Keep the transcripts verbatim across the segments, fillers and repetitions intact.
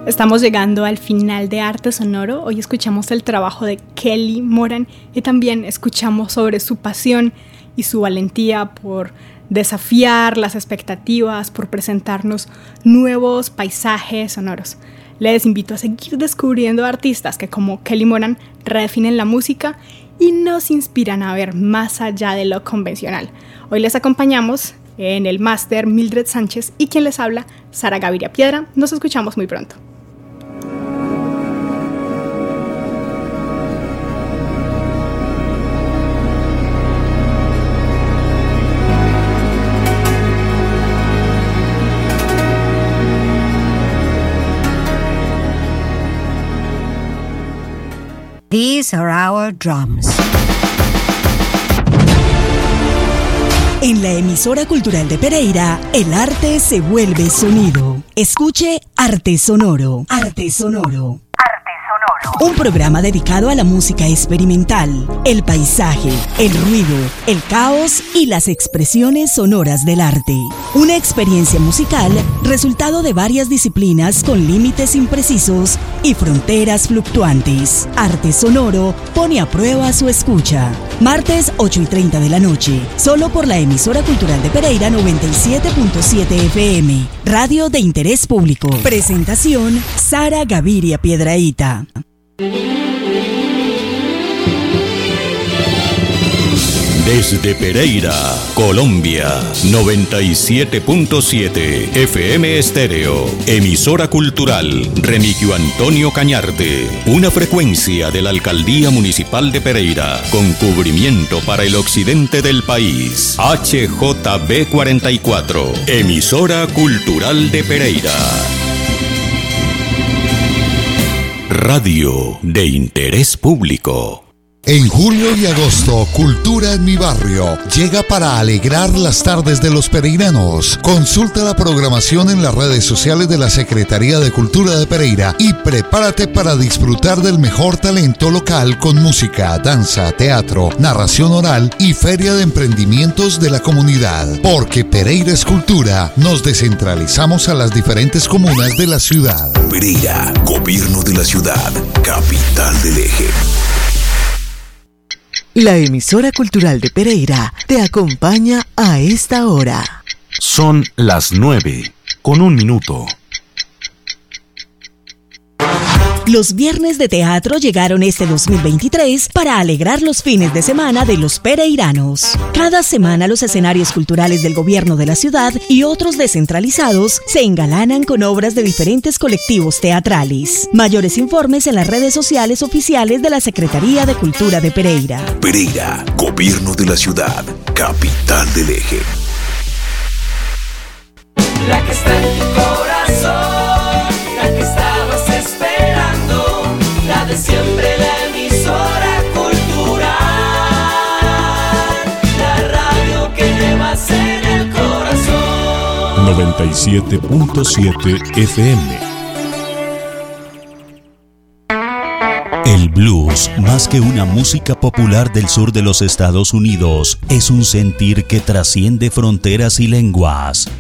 Estamos llegando al final de Arte Sonoro. Hoy escuchamos el trabajo de Kelly Moran y también escuchamos sobre su pasión y su valentía por desafiar las expectativas, por presentarnos nuevos paisajes sonoros. Les invito a seguir descubriendo artistas que, como Kelly Moran, redefinen la música y nos inspiran a ver más allá de lo convencional. Hoy les acompañamos en el máster Mildred Sánchez y quien les habla, Sara Gaviria Piedra. Nos escuchamos muy pronto. These are our drums. En la emisora cultural de Pereira, el arte se vuelve sonido. Escuche Arte Sonoro. Arte Sonoro. Un programa dedicado a la música experimental, el paisaje, el ruido, el caos y las expresiones sonoras del arte. Una experiencia musical resultado de varias disciplinas con límites imprecisos y fronteras fluctuantes. Arte Sonoro pone a prueba su escucha. Martes ocho y treinta de la noche, solo por la emisora cultural de Pereira noventa y siete punto siete F M. Radio de interés público. Presentación, Sara Gaviria Piedrahita. Desde Pereira, Colombia, noventa y siete punto siete F M Estéreo, emisora cultural Remigio Antonio Cañarte, una frecuencia de la Alcaldía Municipal de Pereira, con cubrimiento para el occidente del país, H J B cuarenta y cuatro, emisora cultural de Pereira. Radio de interés público. En julio y agosto, Cultura en mi barrio llega para alegrar las tardes de los pereiranos. Consulta la programación en las redes sociales de la Secretaría de Cultura de Pereira y prepárate para disfrutar del mejor talento local con música, danza, teatro, narración oral y feria de emprendimientos de la comunidad. Porque Pereira es cultura, nos descentralizamos a las diferentes comunas de la ciudad. Pereira, gobierno de la ciudad, capital del eje. La emisora cultural de Pereira te acompaña a esta hora. Son las nueve, con un minuto. Los viernes de teatro llegaron este dos mil veintitrés para alegrar los fines de semana de los pereiranos. Cada semana los escenarios culturales del gobierno de la ciudad y otros descentralizados se engalanan con obras de diferentes colectivos teatrales. Mayores informes en las redes sociales oficiales de la Secretaría de Cultura de Pereira. Pereira, gobierno de la ciudad, capital del eje. La que está en tu corazón, la que estabas esperando, la de siempre, la emisora cultural, la radio que llevas en el corazón. noventa y siete punto siete F M. El blues, más que una música popular del sur de los Estados Unidos, es un sentir que trasciende fronteras y lenguas.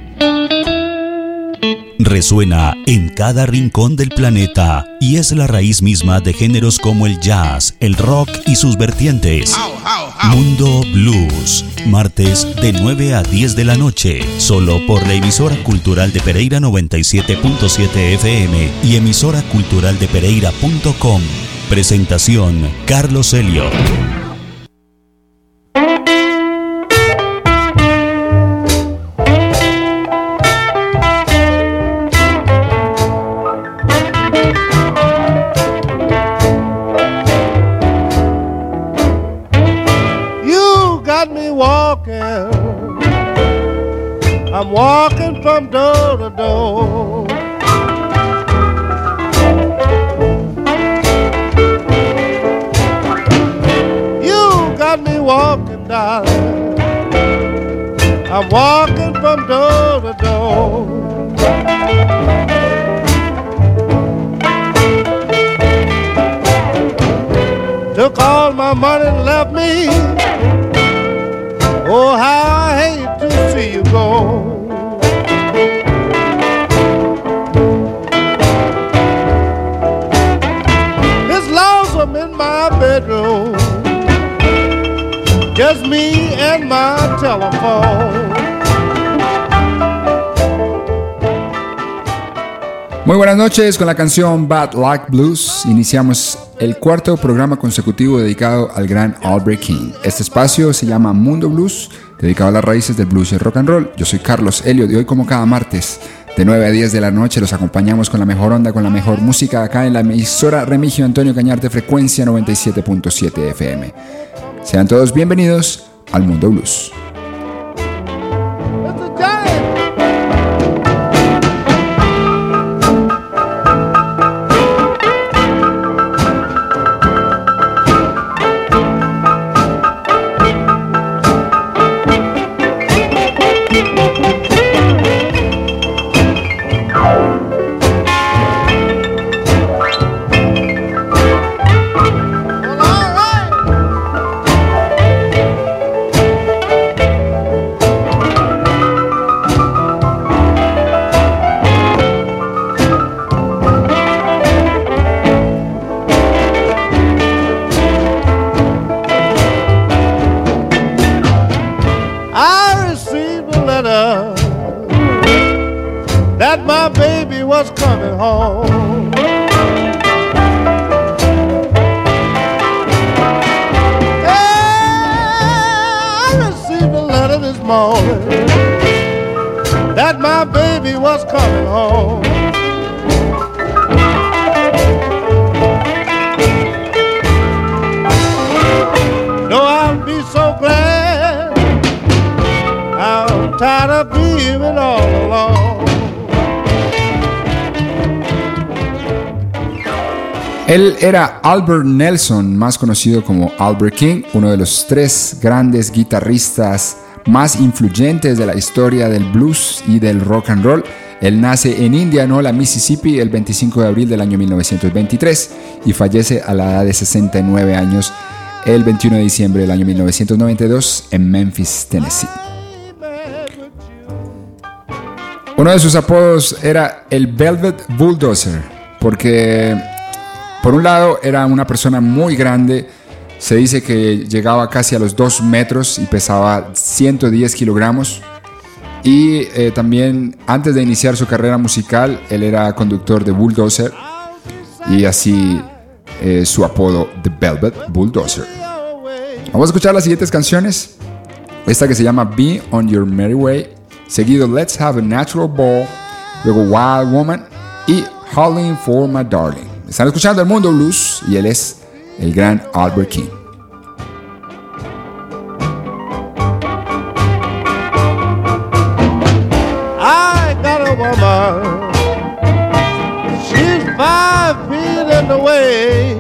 Resuena en cada rincón del planeta y es la raíz misma de géneros como el jazz, el rock y sus vertientes. Mundo Blues, martes de nueve a diez de la noche, solo por la emisora cultural de Pereira noventa y siete punto siete F M y emisora cultural de Pereira punto com. Presentación, Carlos Elliot. I'm walking from door to door. You got me walking, darling. I'm walking from door to door. Took all my money and left me. Oh, how I hate to see you go. Muy buenas noches. Con la canción Bad Luck Blues iniciamos el cuarto programa consecutivo dedicado al gran Albert King. Este espacio se llama Mundo Blues, dedicado a las raíces del blues y el rock and roll. Yo soy Carlos Elliot y hoy, como cada martes de nueve a diez de la noche, los acompañamos con la mejor onda, con la mejor música acá en la emisora Remigio Antonio Cañarte, frecuencia noventa y siete punto siete F M. Sean todos bienvenidos al Mundo Blues. Él era Albert Nelson, más conocido como Albert King, uno de los tres grandes guitarristas más influyentes de la historia del blues y del rock and roll. Él nace en Indianola, Mississippi, el veinticinco de abril del año mil novecientos veintitrés y fallece a la edad de sesenta y nueve años el veintiuno de diciembre del año mil novecientos noventa y dos en Memphis, Tennessee. Uno de sus apodos era el Velvet Bulldozer, porque por un lado era una persona muy grande. Se dice que llegaba casi a los dos metros y pesaba ciento diez kilogramos. Y eh, también antes de iniciar su carrera musical, él era conductor de Bulldozer. Y así eh, su apodo, The Velvet Bulldozer. Vamos a escuchar las siguientes canciones. Esta que se llama Be On Your Merry Way. Seguido Let's Have a Natural Ball. Luego Wild Woman. Y Howling for My Darling. Están escuchando el Mundo Blues y él es el gran Albert King. I got a woman, she's five feet in the way.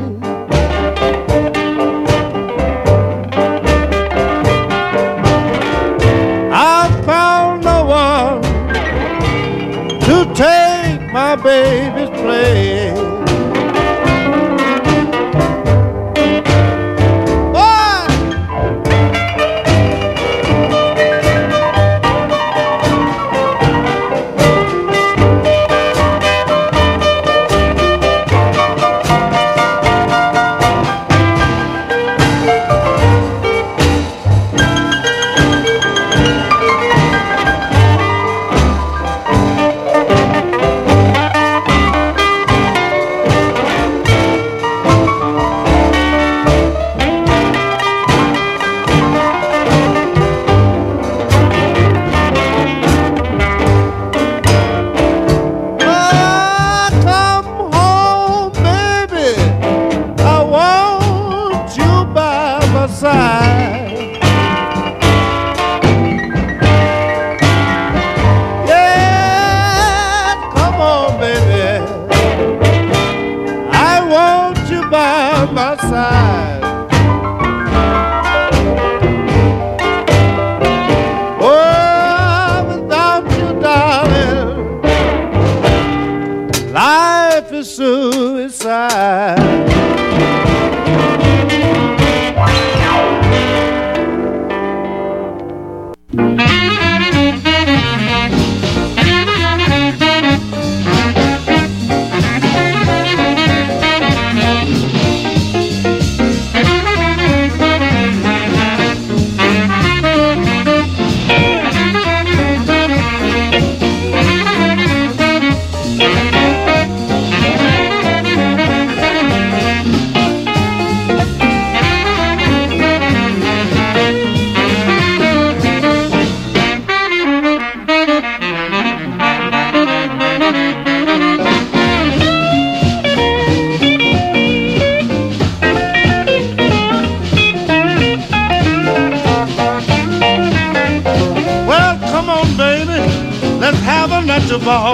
I found no one to take my baby's place. ball.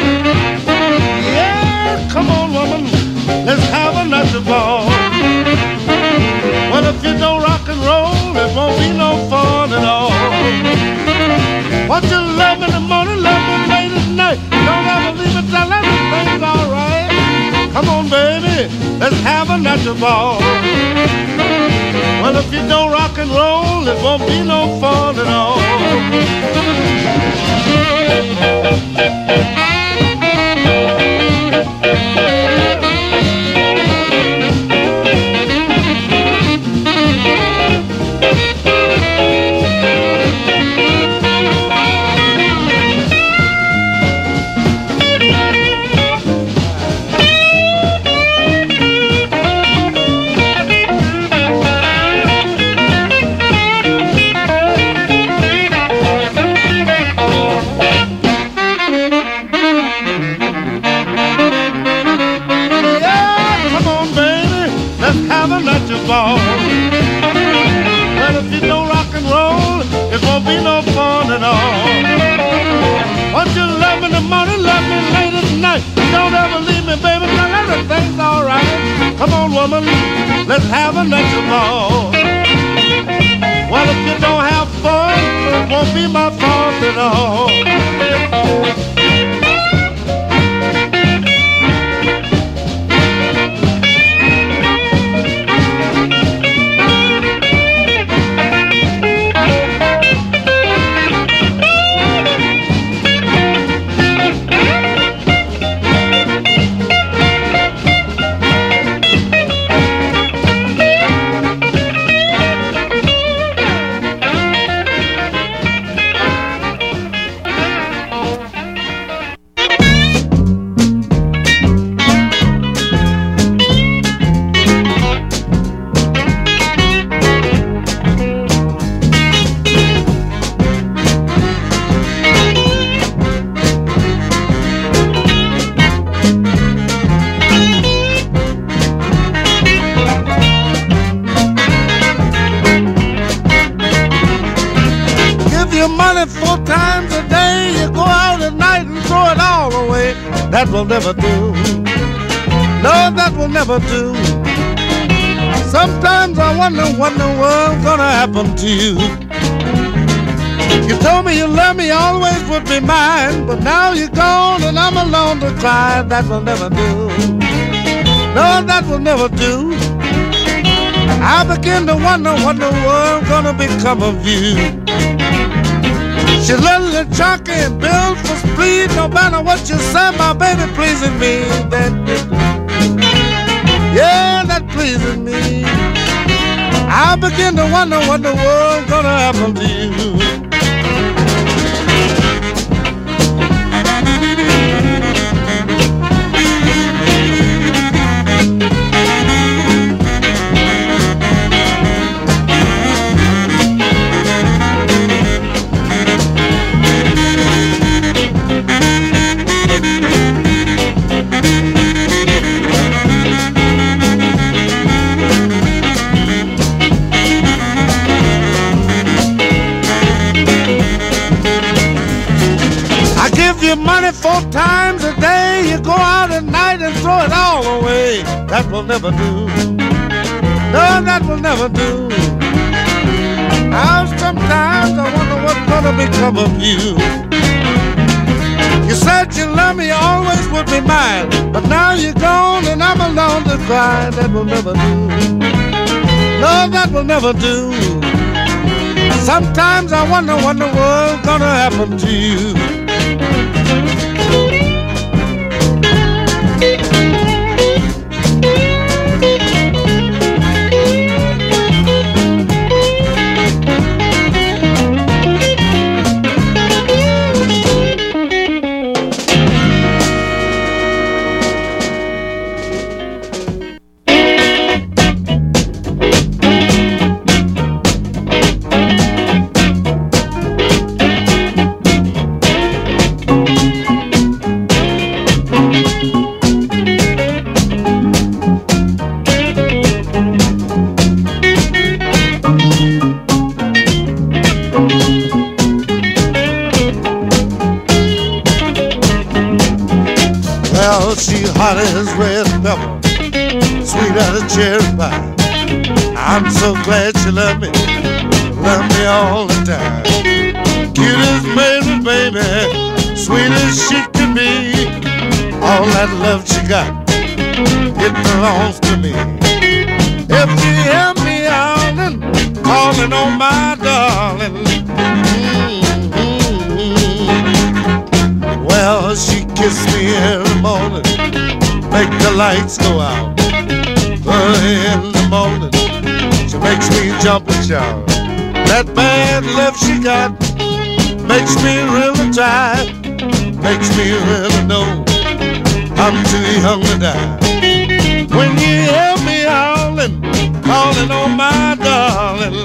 Yeah, come on, woman, let's have a natural ball. Well, if you don't rock and roll, it won't be no fun at all. What you love in the morning, love me late at night. Don't ever leave it till everything's alright. Come on, baby, let's have a natural ball. Well, if you don't rock and roll, it won't be no fun at all. Ball. Well, if you don't rock and roll, it won't be no fun at all. Want you love me in the morning, love me late at night. Don't ever leave me, baby, till everything's alright. Come on, woman, let's have a natural ball. Well, if you don't have fun, it won't be my fault at all. That will never do. No, that will never do. Sometimes I wonder what in the world's gonna happen to you. You told me you loved me, always would be mine, but now you're gone and I'm alone to cry. That will never do. No, that will never do. I begin to wonder what in the world's gonna become of you. She's little and chunky and built for speed. No matter what you say, my baby pleasing me. That, yeah, that pleases me. I begin to wonder what the world's gonna happen to you. Money four times a day, you go out at night and throw it all away. That will never do. No, that will never do. Now sometimes I wonder what's gonna become of you. You said you love me, you always would be mine, but now you're gone and I'm alone to cry. That will never do. No, that will never do. Sometimes I wonder what the world's gonna happen to you. Well, she hot as red pepper, sweet as a cherry pie. I'm so glad she loved me, loved me all the time. Cute as baby, baby, sweet as she can be. All that love she got, it belongs to me. If you hear me howling, calling on my darling, mm-hmm. Well, she kissed me every morning, make the lights go out. Early in the morning, she makes me jump and shout. That bad love she got makes me really try, makes me really know I'm too young to die. When you hear me howling, calling on my darling,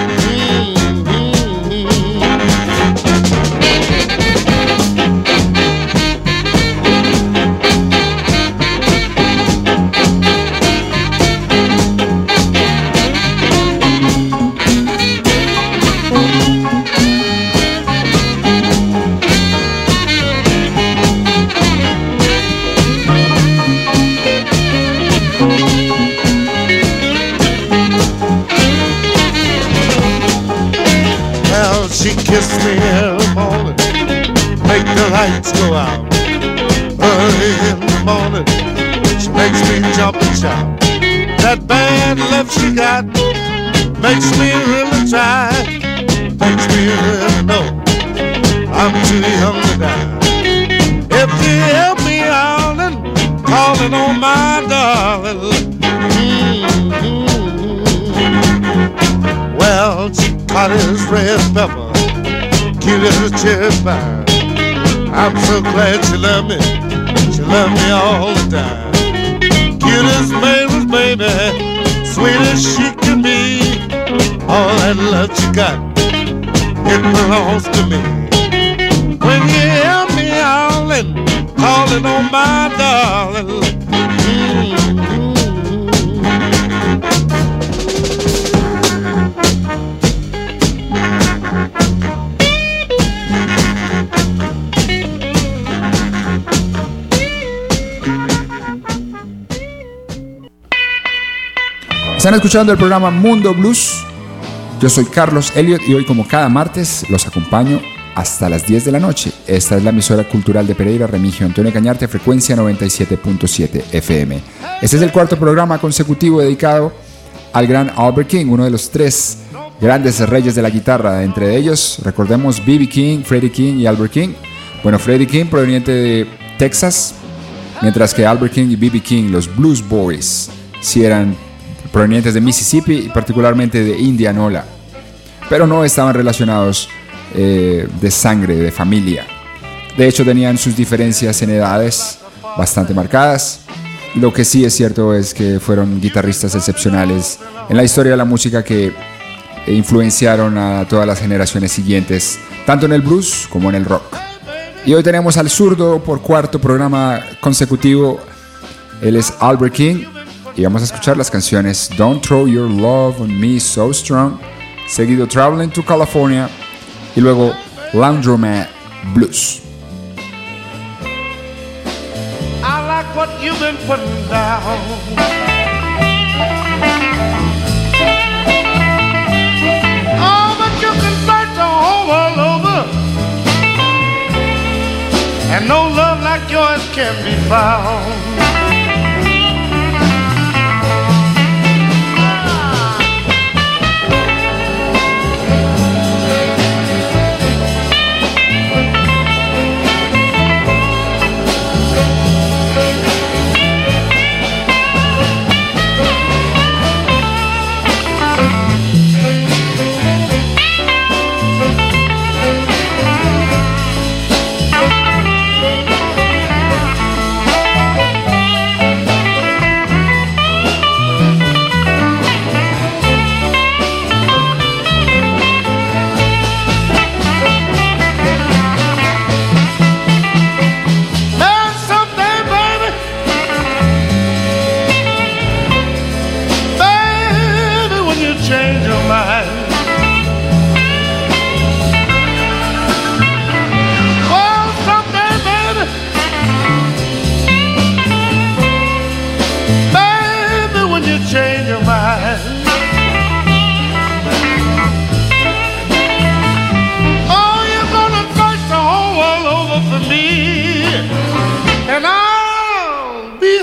she kissed me every morning, make the lights go out. Early in the morning, she makes me jump and shout. That bad love she got makes me really try, makes me really know I'm too young to die. If you hear me howling, calling on my darling, mm-hmm. Well, she hot as red pepper, cute as a cherry pie. I'm so glad she loved me, she loved me all the time. Cute as baby's baby, sweet as she can be. All that love she got, it belongs to me. When you hear me howling, calling on my darling, mm-hmm. Están escuchando el programa Mundo Blues. Yo soy Carlos Elliott y hoy, como cada martes, los acompaño hasta las diez de la noche. Esta es la emisora cultural de Pereira, Remigio Antonio Cañarte, frecuencia noventa y siete punto siete F M. Este es el cuarto programa consecutivo dedicado al gran Albert King, uno de los tres grandes reyes de la guitarra. Entre ellos, recordemos B B King, Freddie King y Albert King. Bueno, Freddie King proveniente de Texas, mientras que Albert King y B B King, los Blues Boys, sí eran provenientes de Mississippi y particularmente de Indianola, pero no estaban relacionados eh, de sangre, de familia. De hecho, tenían sus diferencias en edades bastante marcadas. Lo que sí es cierto es que fueron guitarristas excepcionales en la historia de la música que influenciaron a todas las generaciones siguientes, tanto en el blues como en el rock. Y hoy tenemos al zurdo por cuarto programa consecutivo. Él es Albert King. Y vamos a escuchar las canciones Don't Throw Your Love on Me So Strong, seguido Traveling to California y luego Laundromat Blues. I like what you've been putting down. Oh, but you can search the whole world over, and no love like yours can be found.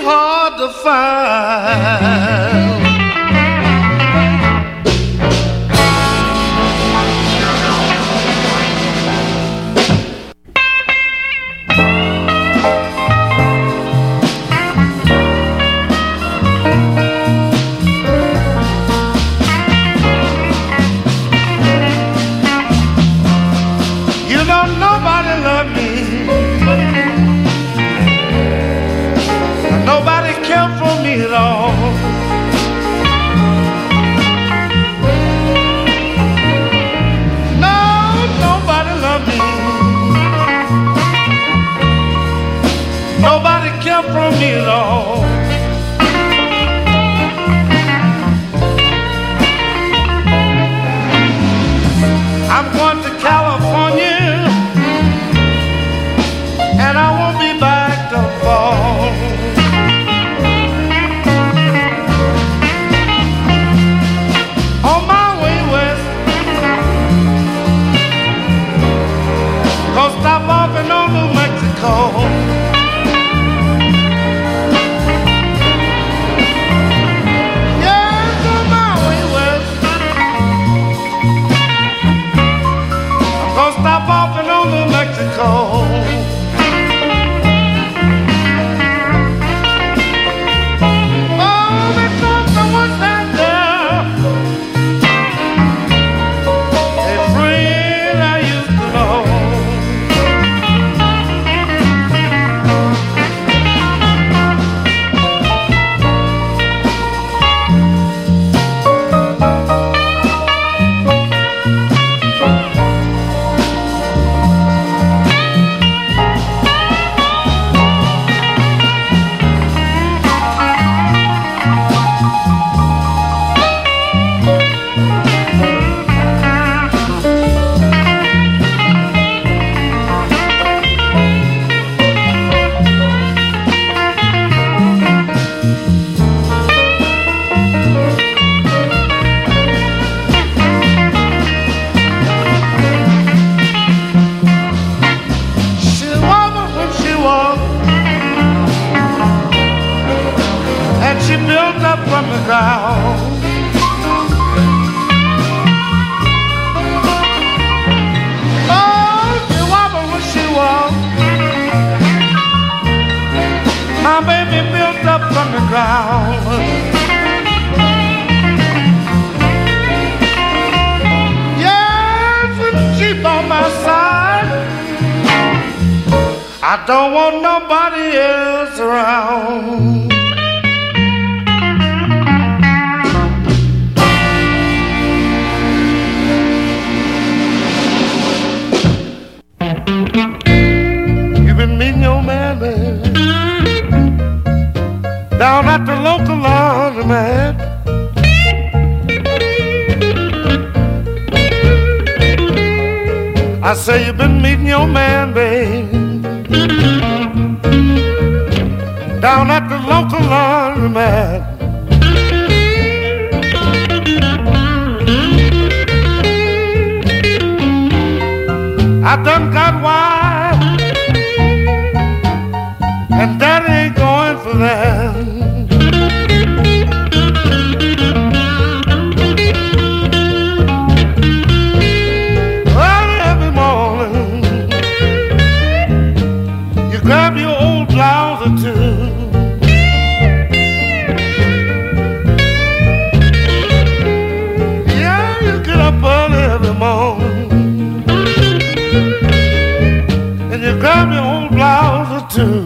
hard to find. You don't nobody love me. Nobody cared for me at all. No, nobody loved me. Nobody cared for me at all. I'm going to California, and I won't be back till fall. On my way west, gonna stop off in old New Mexico. Yes, on my way west, I'm gonna stop off in old New Mexico. I don't want nobody else around. You've been meeting your man, man, down at the local laundromat. I say you've been meeting your man, babe, down at the local laundromat. I done got wild, and daddy ain't going for that. Early every morning, you grab your old blouse or two, yeah, you get up early every morning, and you grab your old blouse or two.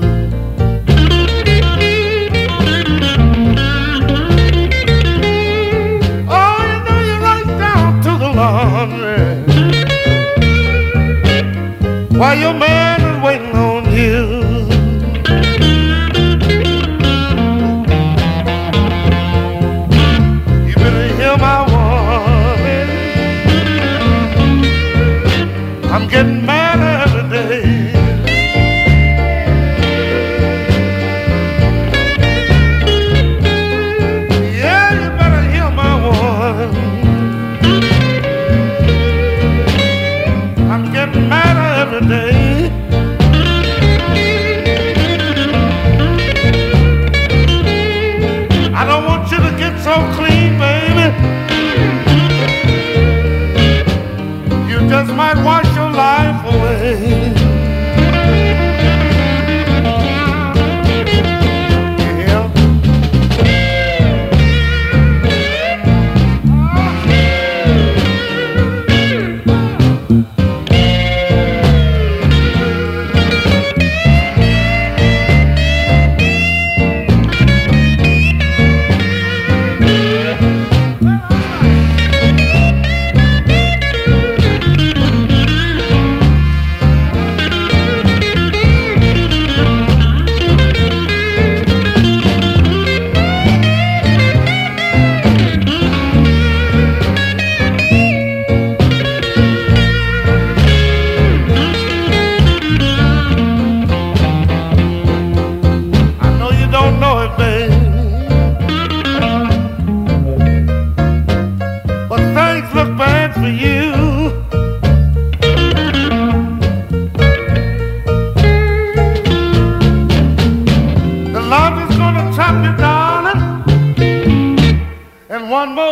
Oh, you know you're right down to the laundry while your man is waiting on you. You better hear my warning, I'm getting mad every day. Yeah, you better hear my warning, I'm getting mad every day.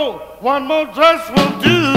more, one more dress will do.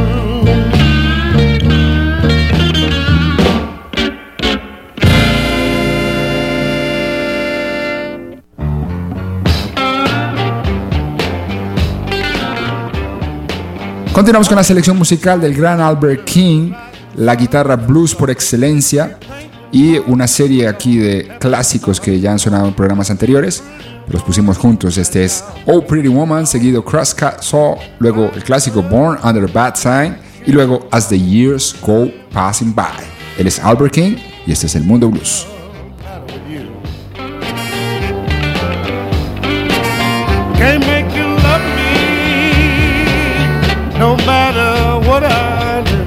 Continuamos con la selección musical del gran Albert King, la guitarra blues por excelencia y una serie aquí de clásicos que ya han sonado en programas anteriores. Los pusimos juntos. Este es Oh Pretty Woman, seguido Crosscut Saw, luego el clásico Born Under a Bad Sign y luego As the Years Go Passing By. Él es Albert King y este es el Mundo Blues. Can't make you love me, no matter what I do.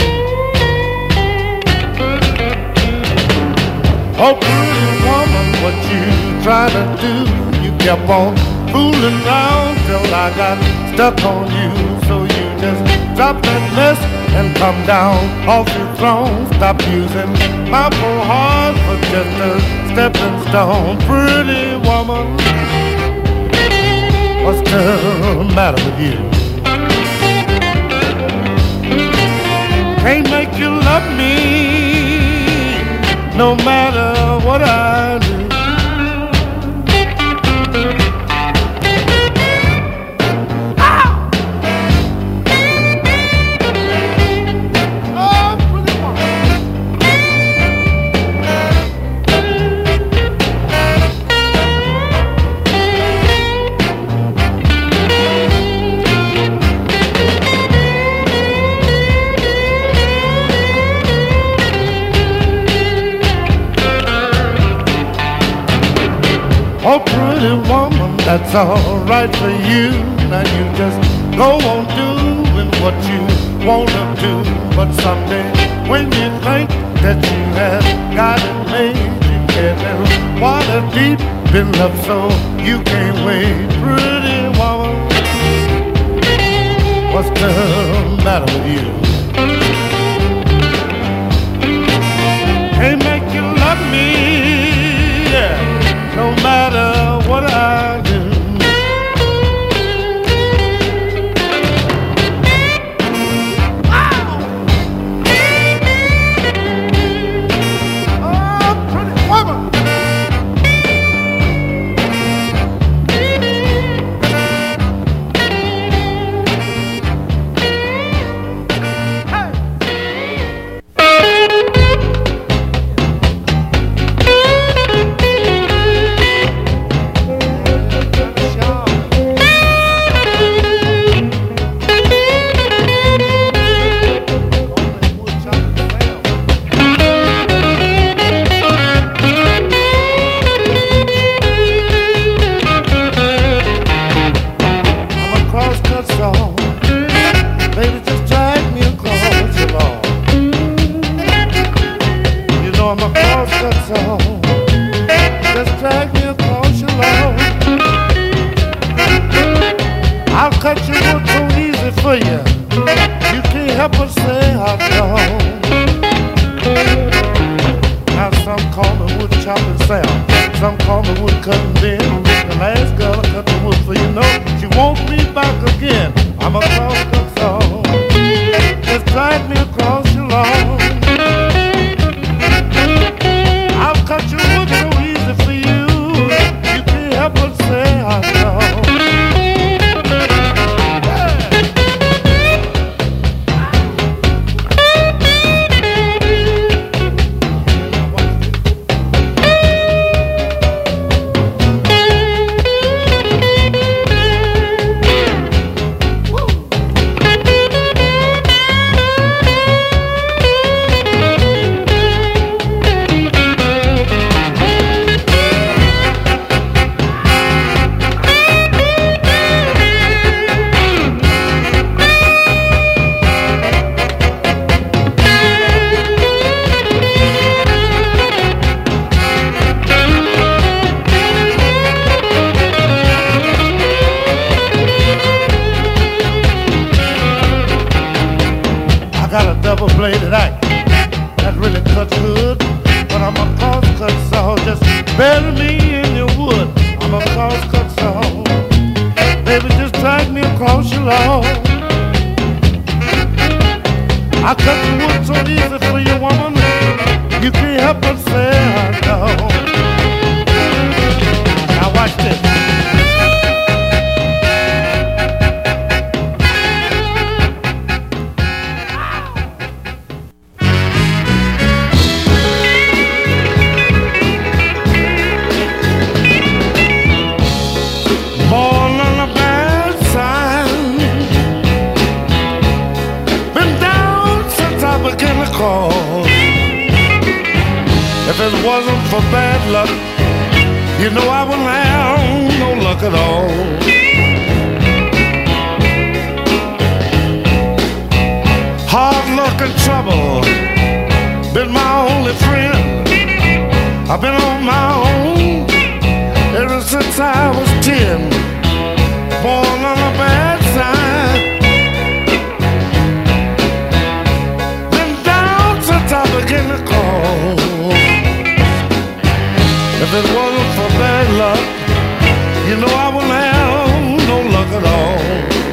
Oh, pretty woman, what you try to do? You kept on fooling around till I got stuck on you. So you just drop that mess and come down off your throne. Stop using my poor heart for just a stepping stone. Pretty woman, what's the matter with you? Can't make you love me, no matter what I do. Oh, pretty woman, that's all right for you. Now you just go on doing what you wanna do. But someday, when you think that you have got it made, you get in water deep in love, so you can't wait. Pretty woman, what's the matter with you? Can't make you love me, yeah, no matter what I do. Wow. Oh, pretty woman. Bury me in your wood, I'm a cross-cut saw. Baby, just drag me across cross you, Lord. I cut the wood so easy for you, woman. You can't help but say I know. Now watch this. Born on a bad sign, been down since I began to crawl. If it wasn't for bad luck, you know I wouldn't have no luck at all. Hard luck and trouble been my only friend. I've been on my own ever since I was ten. Born on a bad side, been down since I began to crawl. If it wasn't for bad luck, you know I wouldn't have no luck at all.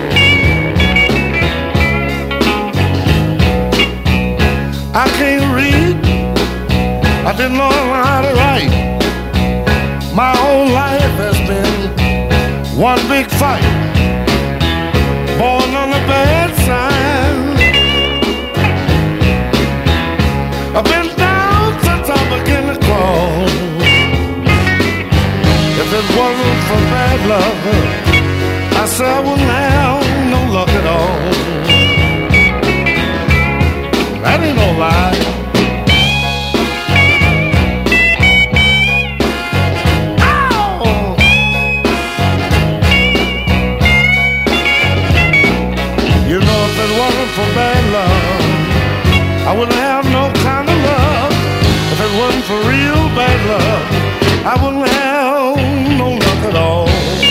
I can't read, I didn't know how to write. My whole life has been one big fight. Born on the bad side, I've been down since I began to crawl. If it wasn't for bad luck, I said I wouldn't have no luck at all. That ain't no lie. Ow! You know, if it wasn't for bad luck, I wouldn't have no kind of luck. If it wasn't for real bad luck, I wouldn't have no luck at all.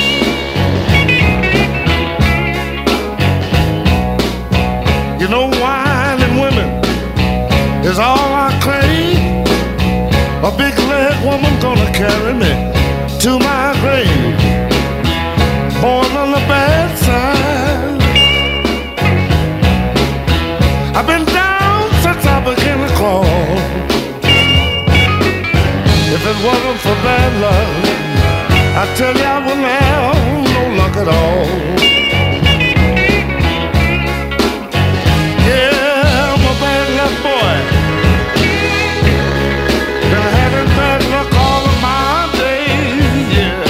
You know, wine and women is all I crave. A big leg woman gonna carry me to my grave. Born on the bad side, I've been down since I began to crawl. If it wasn't for bad luck, I tell you I wouldn't have no luck at all. Yeah, I'm a bad luck boy. Been having bad luck all of my days, yeah.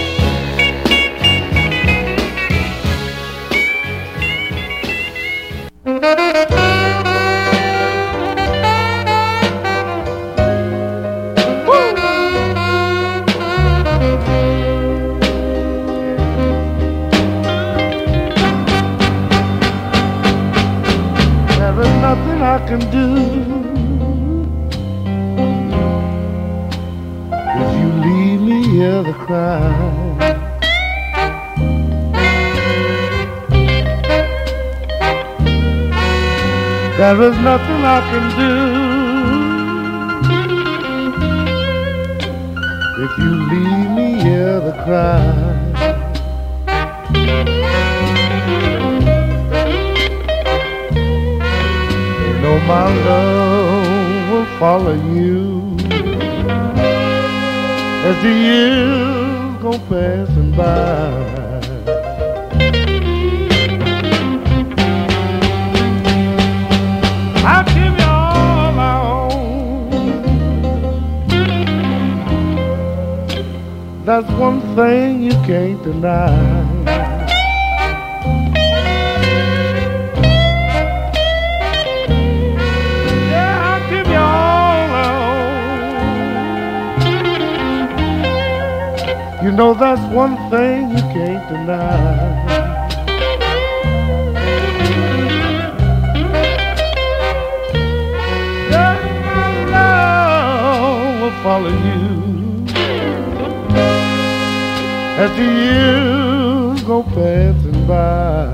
Nothing I can do if you leave me here to cry. There is nothing I can do if you leave me here to cry. My love will follow you as the years go passing by. I'll give you all I own. That's one thing you can't deny. You know that's one thing you can't deny. Yeah, my love will follow you as the years go passing by.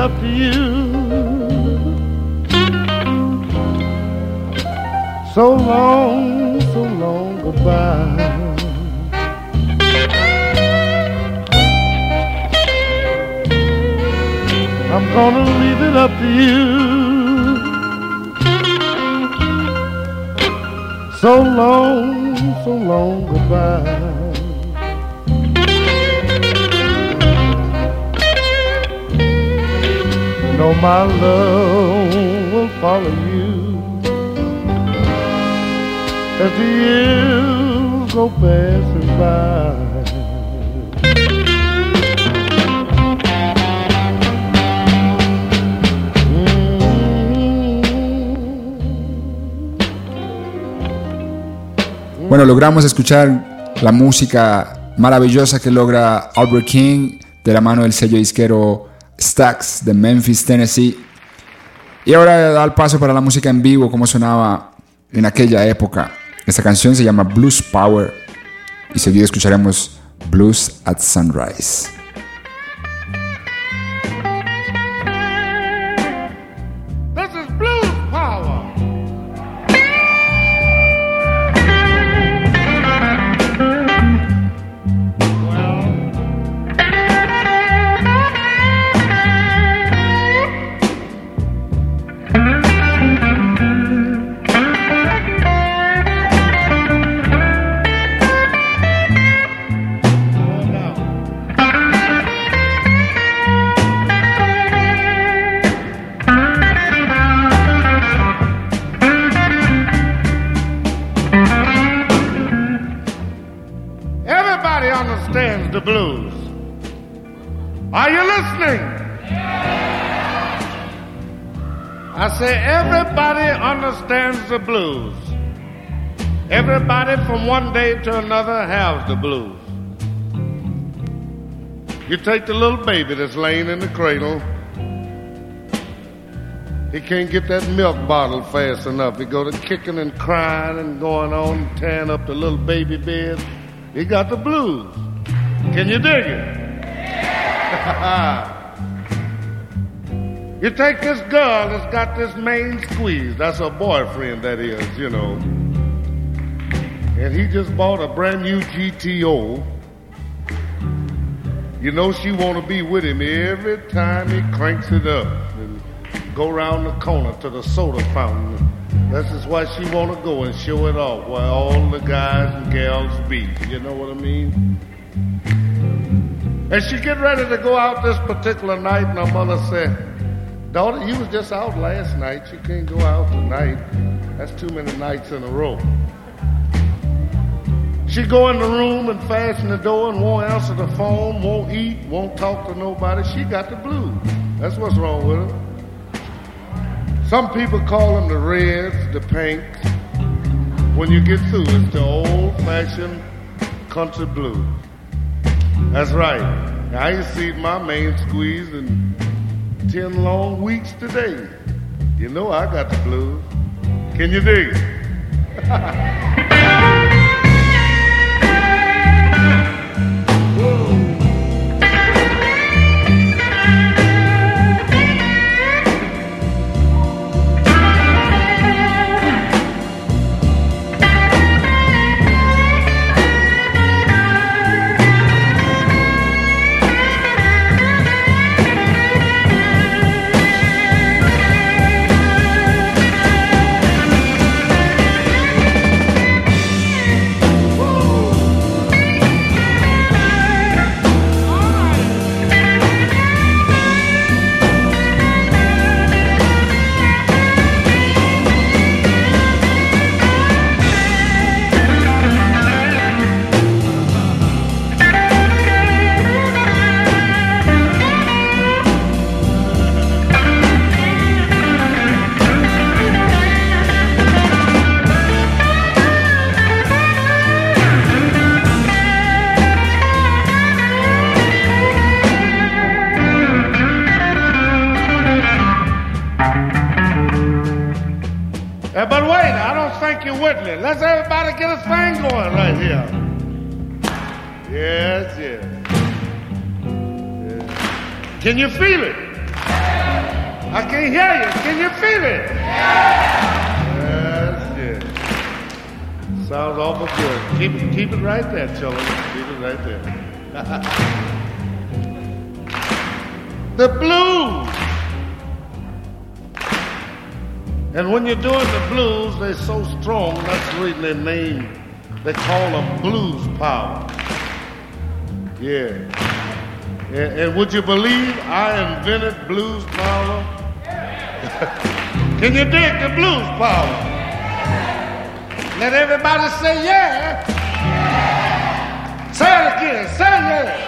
up to you. So long, so long, goodbye. I'm gonna leave it up to you. So long, so long, goodbye. Know my love will follow you as the years go passing by. Bueno, logramos escuchar la música maravillosa que logra Albert King de la mano del sello disquero Stax de Memphis, Tennessee. Y ahora da el paso para la música en vivo, como sonaba en aquella época. Esta canción se llama Blues Power y seguido escucharemos Blues at Sunrise. The blues. Are you listening? I say everybody understands the blues. Everybody from one day to another has the blues. You take the little baby that's laying in the cradle. He can't get that milk bottle fast enough. He go to kicking and crying and going on, tearing up the little baby bed. He got the blues. Can you dig it? You take this girl that's got this main squeeze. That's her boyfriend, that is, you know. And he just bought a brand new G T O. You know she want to be with him every time he cranks it up and go around the corner to the soda fountain. That's just why she want to go and show it off where all the guys and gals be. You know what I mean? And she get ready to go out this particular night, and her mother said, "Daughter, you was just out last night. You can't go out tonight. That's too many nights in a row." She go in the room and fasten the door and won't answer the phone, won't eat, won't talk to nobody. She got the blues. That's what's wrong with her. Some people call them the reds, the pinks. When you get through, it's the old-fashioned country blues. That's right. I ain't seen my main squeeze in ten long weeks today. You know I got the blues. Can you dig it? Let's everybody get a thing going right here. Yes, yes. yes. Can you feel it? I can't hear you. Can you feel it? That's good. Sounds awful good. Keep it, keep it right there, children. Keep it right there. The blues. And when you're doing the blues, they're so strong. That's the reason they name. They call them blues power. Yeah. And, and would you believe I invented blues power? Can you dig the blues power? Let everybody say yeah. Say it again. Say yeah.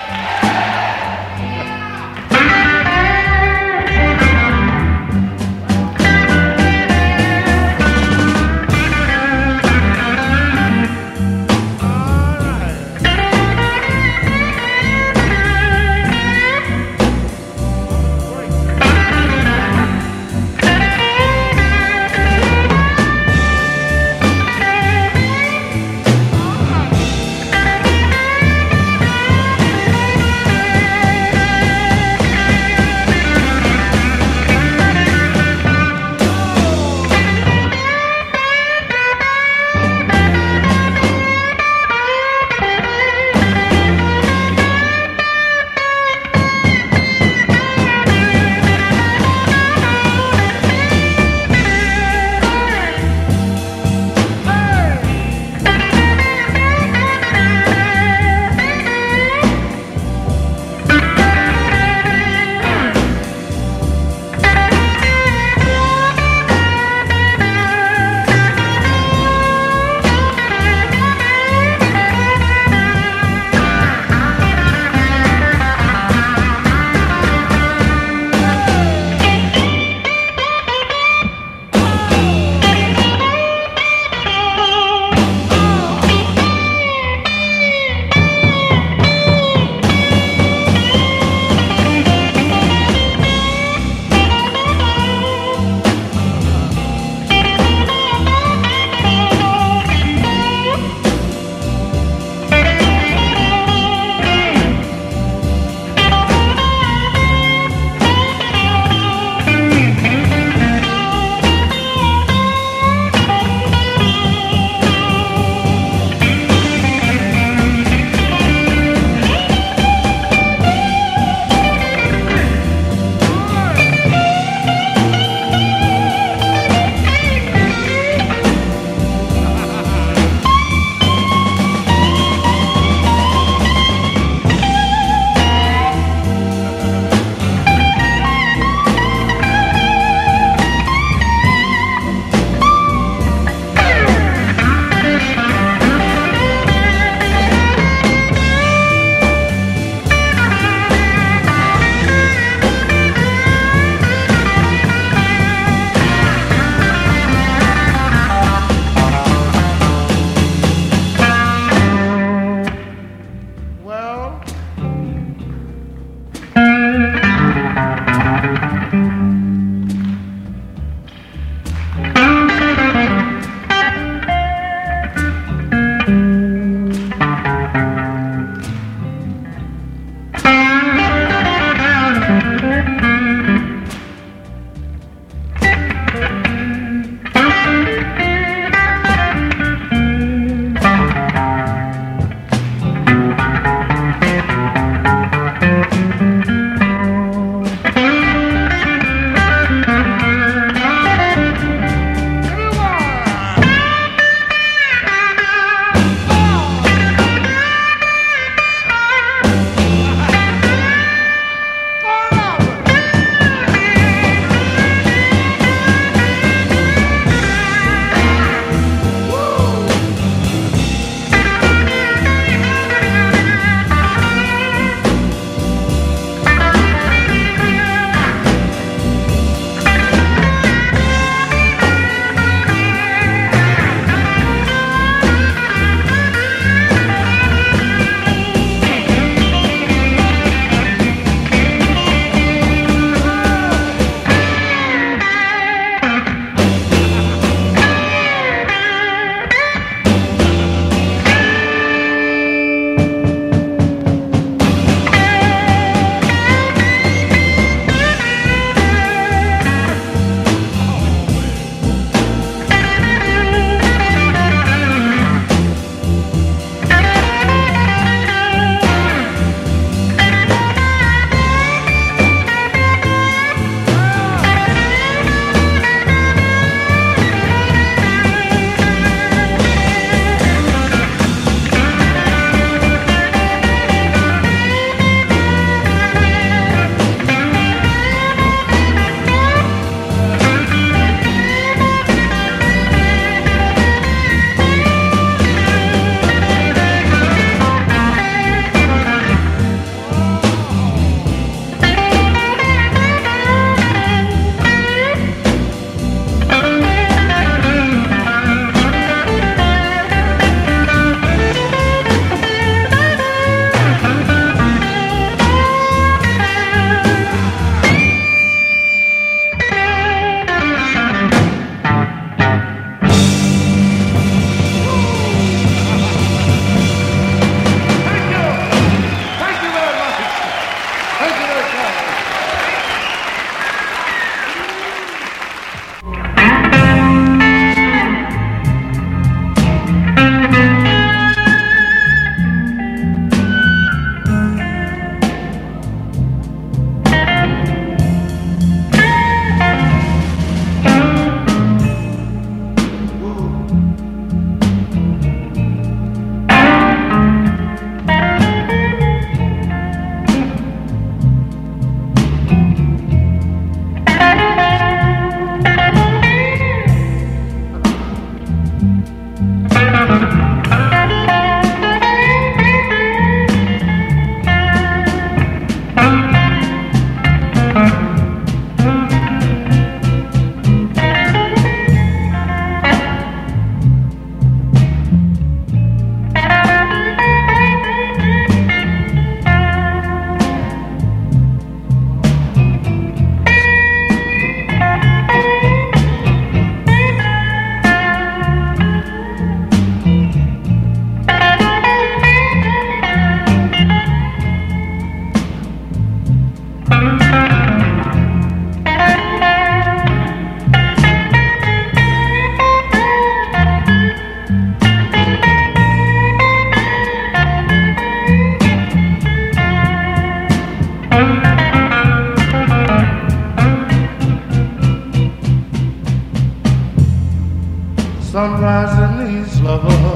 sunrise in the east, lover.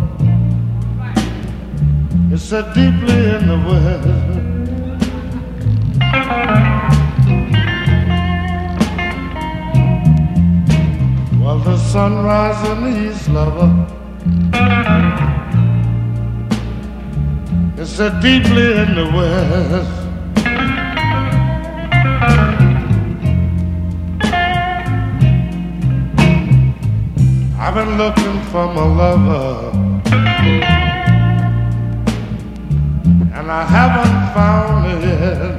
It's set deeply in the west. Well, the sunrise in the east, lover. It's set deeply in the west. I've been looking for my lover, and I haven't found it yet.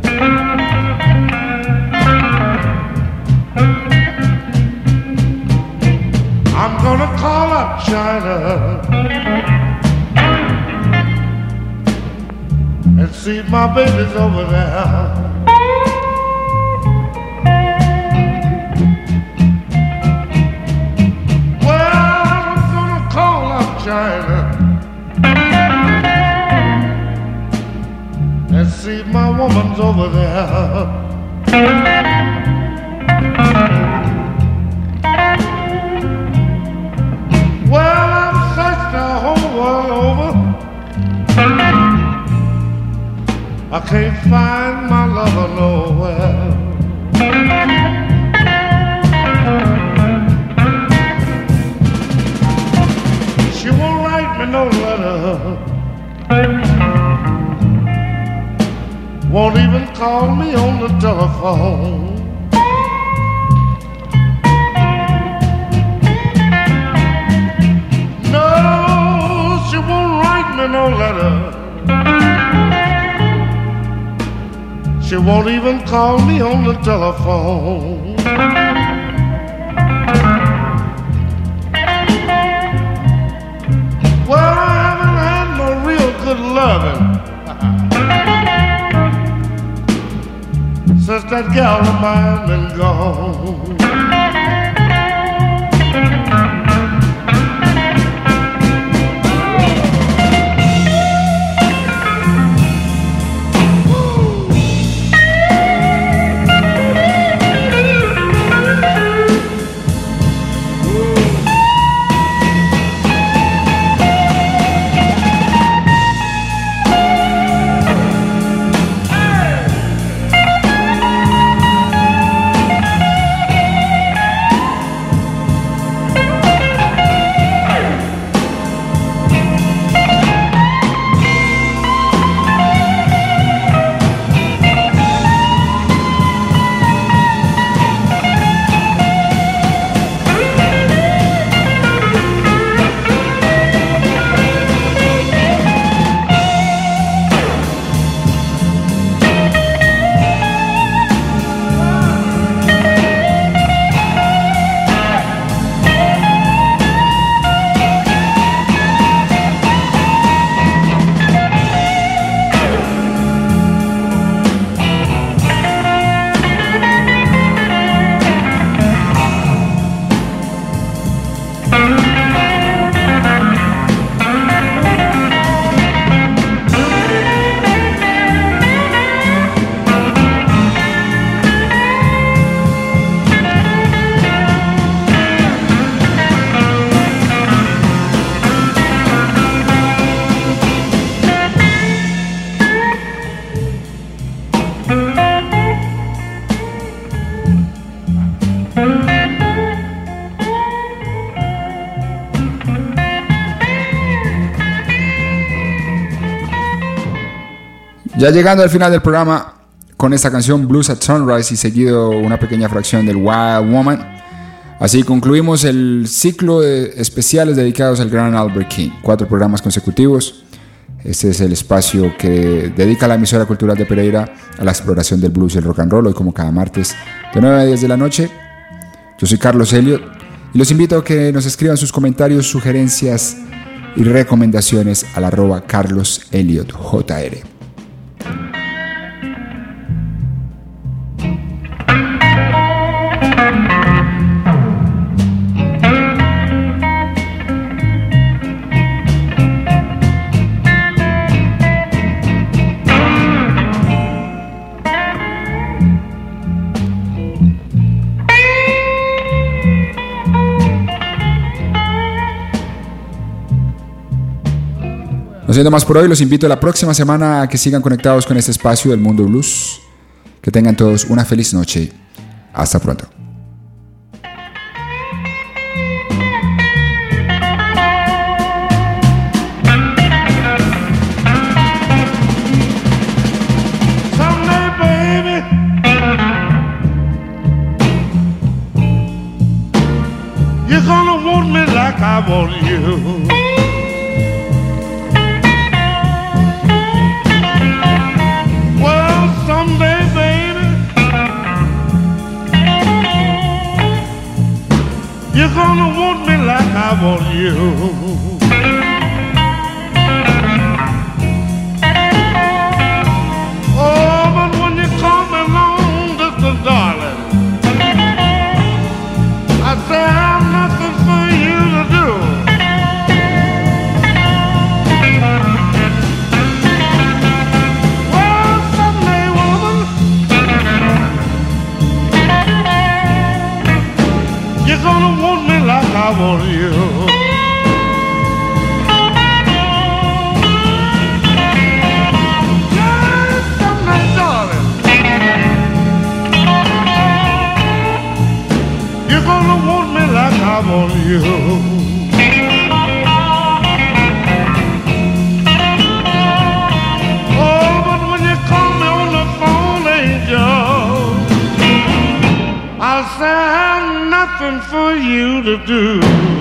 I'm gonna call up China and see if my baby's over there. China and see if my woman's over there. Well, I've searched the whole world over. I can't find my lover nowhere. She won't write me no letter, won't even call me on the telephone. No, she won't write me no letter, she won't even call me on the telephone. Good loving since that gal of mine been gone. Ya llegando al final del programa con esta canción Blues at Sunrise y seguido una pequeña fracción del Wild Woman. Así concluimos el ciclo de especiales dedicados al gran Albert King. Cuatro programas consecutivos. Este es el espacio que dedica la emisora cultural de Pereira a la exploración del blues y el rock and roll, hoy como cada martes de nueve a diez de la noche. Yo soy Carlos Elliott y los invito a que nos escriban sus comentarios, sugerencias y recomendaciones al arroba Carlos Elliott J R. siendo más por hoy, los invito la próxima semana a que sigan conectados con este espacio del Mundo Blues. Que tengan todos una feliz noche. Hasta pronto. You're gonna want me like I want you. Well, someday, baby, you're gonna want me like I want you. Oh, but when you come along, just a darling, I say I'm nothing for you to do. Well, someday, woman, you're gonna want me like I want you. Yes, someday, darling, you're gonna want me like I want you. Oh, but when you call me on the phone, angel, I'll say I have nothing for you to do.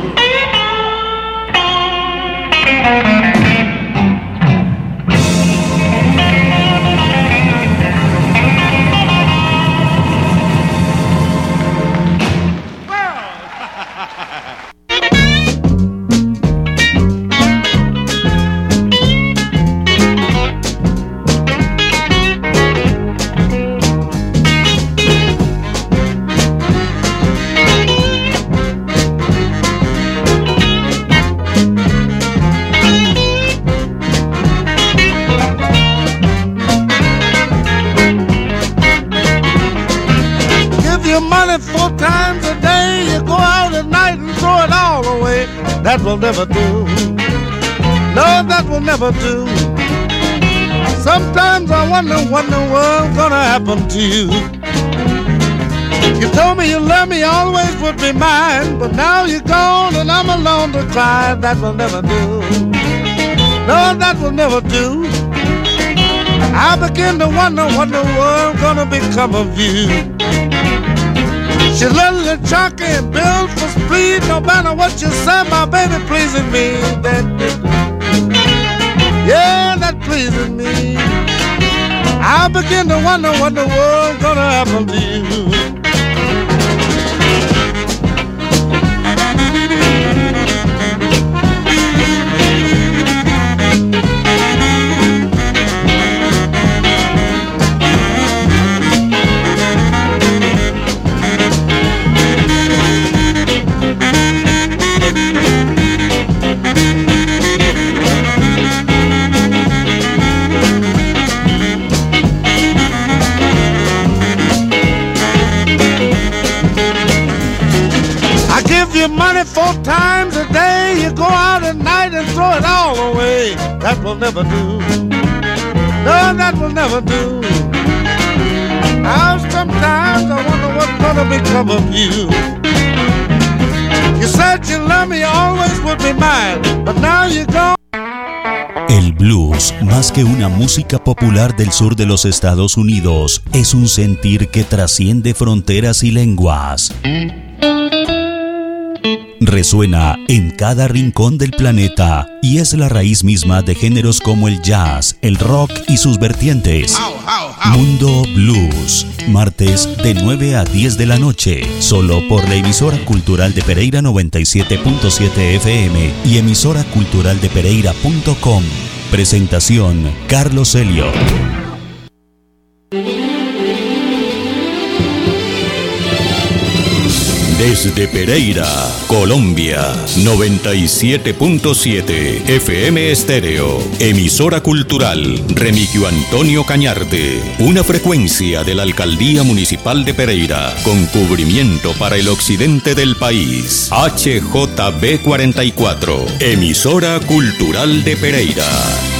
That will never do. No, that will never do. Sometimes I wonder what the world's gonna happen to you. You told me you loved me, always would be mine, but now you're gone and I'm alone to cry. That will never do. No, that will never do. I begin to wonder what the world's gonna become of you. She's little chalky and built for speed. No matter what you say, my baby pleasing me. That, yeah, that pleases me. I begin to wonder what the world's gonna happen to you. Money four times a day, you go out at night and throw it all away. That will never do. No, that will never do. Now sometimes I wonder what's gonna become of you. You said you love me, always would be mine, but now you're gone. El blues, más que una música popular del sur de los Estados Unidos, es un sentir que trasciende fronteras y lenguas. Resuena en cada rincón del planeta y es la raíz misma de géneros como el jazz, el rock y sus vertientes. Mundo Blues, martes de nueve a diez de la noche, solo por la emisora cultural de Pereira noventa y siete punto siete F M y emisora cultural de pereira punto com. Presentación Carlos Elliot. Desde Pereira, Colombia, noventa y siete punto siete F M Estéreo, emisora cultural Remigio Antonio Cañarte, una frecuencia de la Alcaldía Municipal de Pereira, con cubrimiento para el occidente del país. H J B cuarenta y cuatro, emisora cultural de Pereira.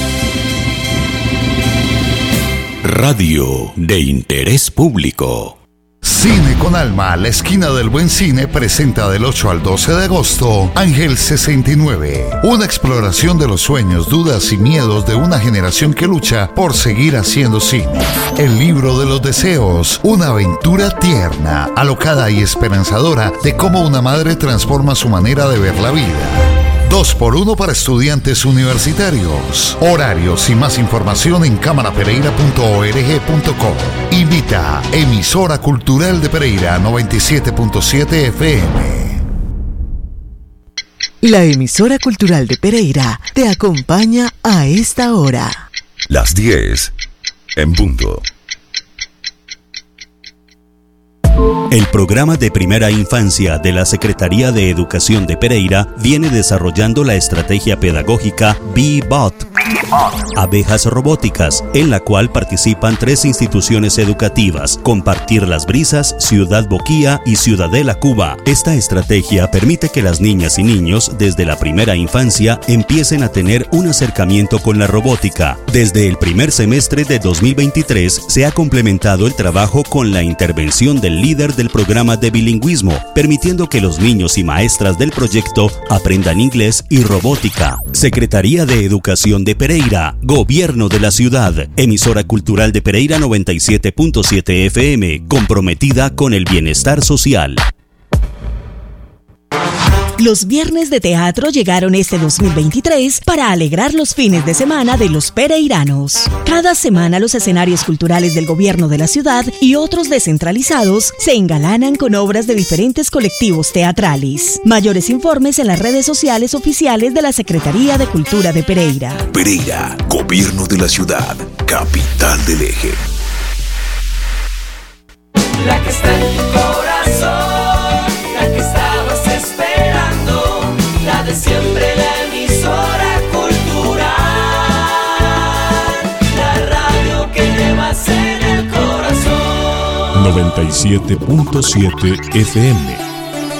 Radio de interés público. Cine con Alma, la esquina del buen cine, presenta del ocho al doce de agosto Ángel sesenta y nueve, una exploración de los sueños, dudas y miedos de una generación que lucha por seguir haciendo cine. El libro de los deseos, una aventura tierna, alocada y esperanzadora de cómo una madre transforma su manera de ver la vida. Dos por uno para estudiantes universitarios. Horarios y más información en cámara pereira punto org punto co. Invita Emisora Cultural de Pereira noventa y siete punto siete F M. La emisora cultural de Pereira te acompaña a esta hora. Las diez en punto. El programa de primera infancia de la Secretaría de Educación de Pereira viene desarrollando la estrategia pedagógica Bee-Bot, Abejas Robóticas, en la cual participan tres instituciones educativas: Compartir las Brisas, Ciudad Boquía y Ciudadela Cuba. Esta estrategia permite que las niñas y niños desde la primera infancia empiecen a tener un acercamiento con la robótica. Desde el primer semestre de dos mil veintitrés se ha complementado el trabajo con la intervención del líder del programa de bilingüismo, permitiendo que los niños y maestras del proyecto aprendan inglés y robótica. Secretaría de Educación de Pereira, Gobierno de la Ciudad, emisora cultural de Pereira noventa y siete punto siete F M, comprometida con el bienestar social. Los viernes de teatro llegaron este dos mil veintitrés para alegrar los fines de semana de los pereiranos. Cada semana los escenarios culturales del gobierno de la ciudad y otros descentralizados se engalanan con obras de diferentes colectivos teatrales. Mayores informes en las redes sociales oficiales de la Secretaría de Cultura de Pereira. Pereira, Gobierno de la Ciudad, capital del eje. La que está en tu corazón, la que estabas esperando, la de siempre, la emisora cultural, la radio que llevas en el corazón. noventa y siete punto siete F M.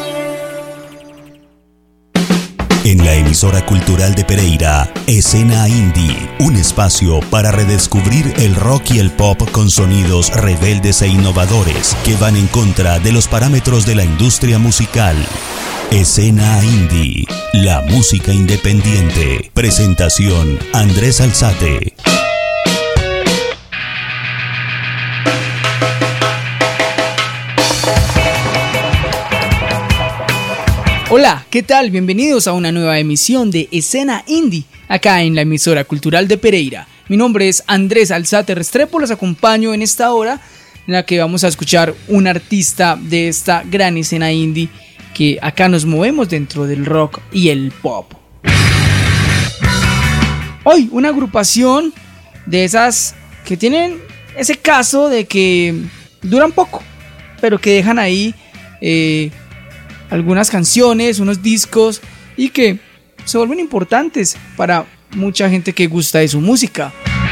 En la emisora cultural de Pereira, Escena Indie, un espacio para redescubrir el rock y el pop con sonidos rebeldes e innovadores que van en contra de los parámetros de la industria musical. Escena Indie, la música independiente. Presentación: Andrés Alzate. Hola, ¿qué tal? Bienvenidos a una nueva emisión de Escena Indie, acá en la emisora cultural de Pereira. Mi nombre es Andrés Alzate Restrepo, los acompaño en esta hora en la que vamos a escuchar un artista de esta gran escena indie que acá nos movemos dentro del rock y el pop. Hoy una agrupación de esas que tienen ese caso de que duran poco, pero que dejan ahí eh, algunas canciones, unos discos y que se vuelven importantes para mucha gente que gusta de su música.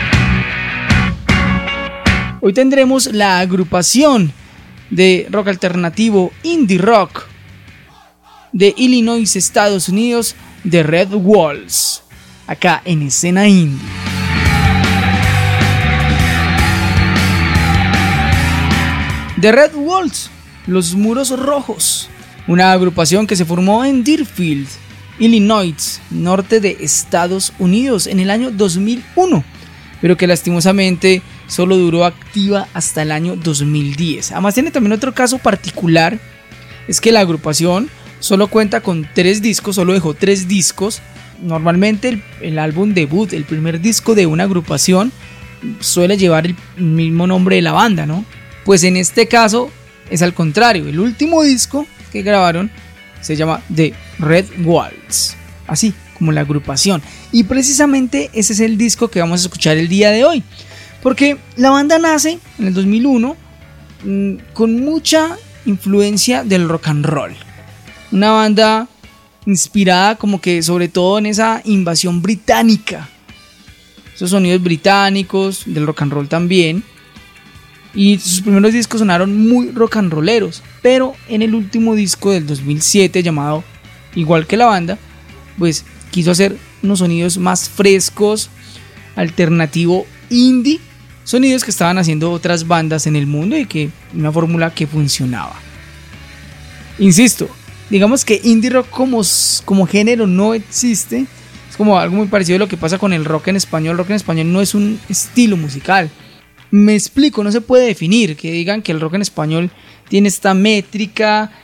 Hoy tendremos la agrupación de rock alternativo indie rock de Illinois, Estados Unidos, The Red Walls, acá en Escena Indie. The Red Walls, los muros rojos. Una agrupación que se formó en Deerfield, Illinois, norte de Estados Unidos, en el año dos mil uno, pero que lastimosamente solo duró activa hasta el año dos mil diez. Además tiene también otro caso particular, es que la agrupación solo cuenta con tres discos, solo dejó tres discos. Normalmente el, el álbum debut, el primer disco de una agrupación, suele llevar el mismo nombre de la banda, ¿no? Pues en este caso es al contrario, el último disco que grabaron se llama The Red Walls, así como la agrupación, y precisamente ese es el disco que vamos a escuchar el día de hoy, porque la banda nace en el dos mil uno mmm, con mucha influencia del rock and roll, una banda inspirada como que sobre todo en esa invasión británica, esos sonidos británicos del rock and roll también. Y sus primeros discos sonaron muy rock and rolleros, pero en el último disco del dos mil siete, llamado igual que la banda, pues quiso hacer unos sonidos más frescos, alternativo indie, sonidos que estaban haciendo otras bandas en el mundo y que una fórmula que funcionaba. Insisto, digamos que indie rock como, como género no existe. Es como algo muy parecido a lo que pasa con el rock en español. El rock en español no es un estilo musical. Me explico, no se puede definir que digan que el rock en español tiene esta métrica,